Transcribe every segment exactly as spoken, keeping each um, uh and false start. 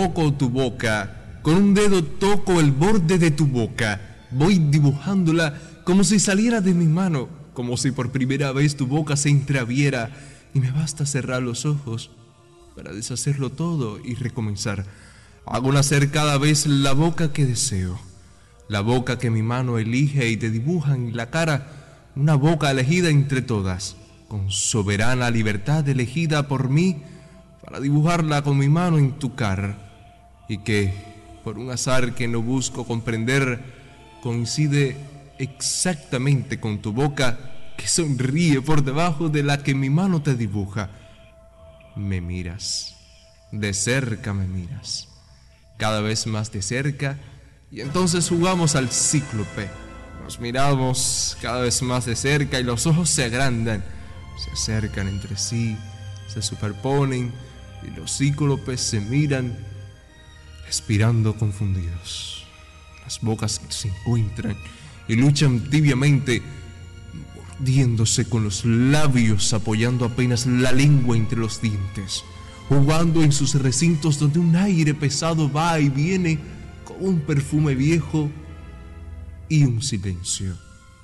provoco tu boca, con un dedo toco el borde de tu boca, voy dibujándola como si saliera de mi mano, como si por primera vez tu boca se entreabriera, y me basta cerrar los ojos para deshacerlo todo y recomenzar. Hago nacer cada vez la boca que deseo, la boca que mi mano elige y te dibuja en la cara, una boca elegida entre todas, con soberana libertad elegida por mí, para dibujarla con mi mano en tu cara, y que, por un azar que no busco comprender, coincide exactamente con tu boca que sonríe por debajo de la que mi mano te dibuja. Me miras, de cerca me miras, cada vez más de cerca, y entonces jugamos al cíclope. Nos miramos cada vez más de cerca y los ojos se agrandan, se acercan entre sí, se superponen y los cíclopes se miran, respirando confundidos. Las bocas se encuentran y luchan tibiamente, mordiéndose con los labios, apoyando apenas la lengua entre los dientes, jugando en sus recintos donde un aire pesado va y viene con un perfume viejo y un silencio.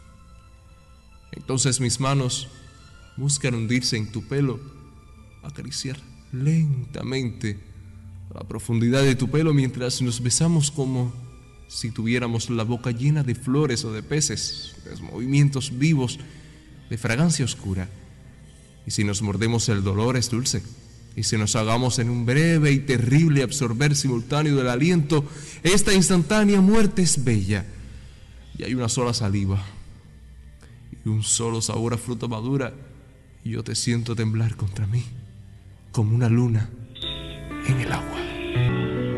Entonces mis manos buscan hundirse en tu pelo, acariciar lentamente a la profundidad de tu pelo mientras nos besamos como si tuviéramos la boca llena de flores o de peces, de movimientos vivos, de fragancia oscura. Y si nos mordemos, el dolor es dulce, y si nos ahogamos en un breve y terrible absorber simultáneo del aliento, esta instantánea muerte es bella, y hay una sola saliva y un solo sabor a fruta madura, y yo te siento temblar contra mí como una luna en el agua.